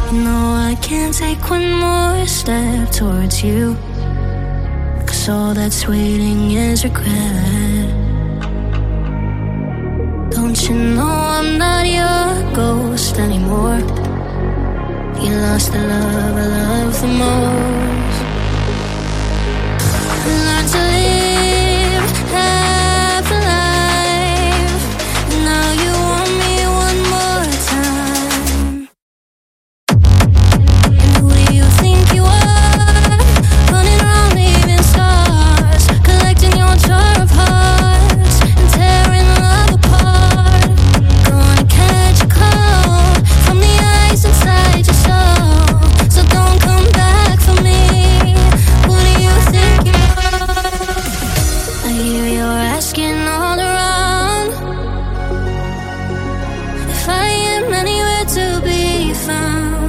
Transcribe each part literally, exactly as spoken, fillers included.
You know I can't take one more step towards you, 'cause all that's waiting is regret. Don't you know I'm not your ghost anymore? You lost the love I love the most. Learn to live half a life. Now you want me one more time. And who do you think you are? Running around leaving scars, collecting your jar of hearts and tearing love apart. Gonna catch a cold from the ice inside your soul, so don't come back for me. Who do you think you are? I hear you're asking all around if I am anywhere to be found,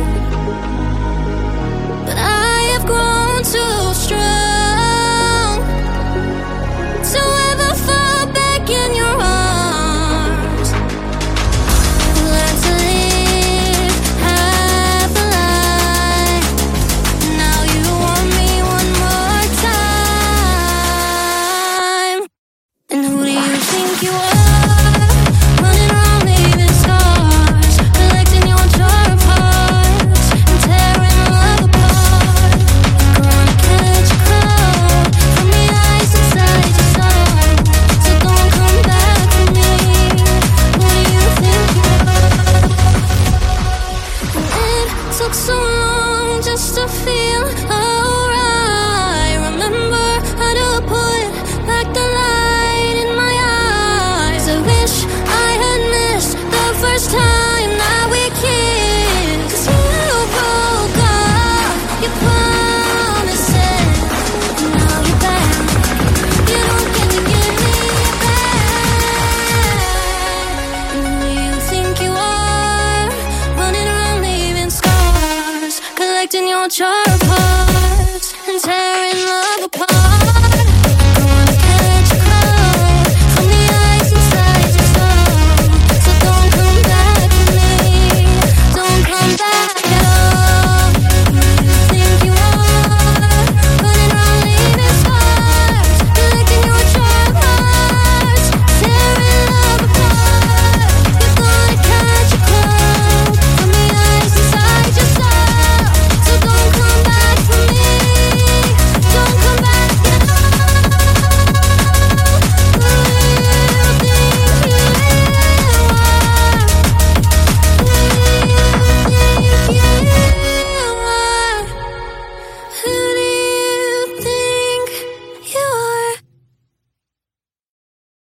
but I have grown too strong to ever fall back in your arms. Learn to live half a life. Now you want me one more time. And who do you think you are? Running around leaving scars, collecting your jar of hearts and tearing love apart. Gonna catch a cold from the ice inside your soul, so don't come back for me. Who do you think you are? And it took so long just to feel alright. Remember how to put back the light in my eyes. I wish I had missed the first time that we kissed. 'Cause you broke all your promises, and now you're back. You don't get to give me back. And who do you think you are? Running around leaving scars, collecting your jar of hearts and tearing love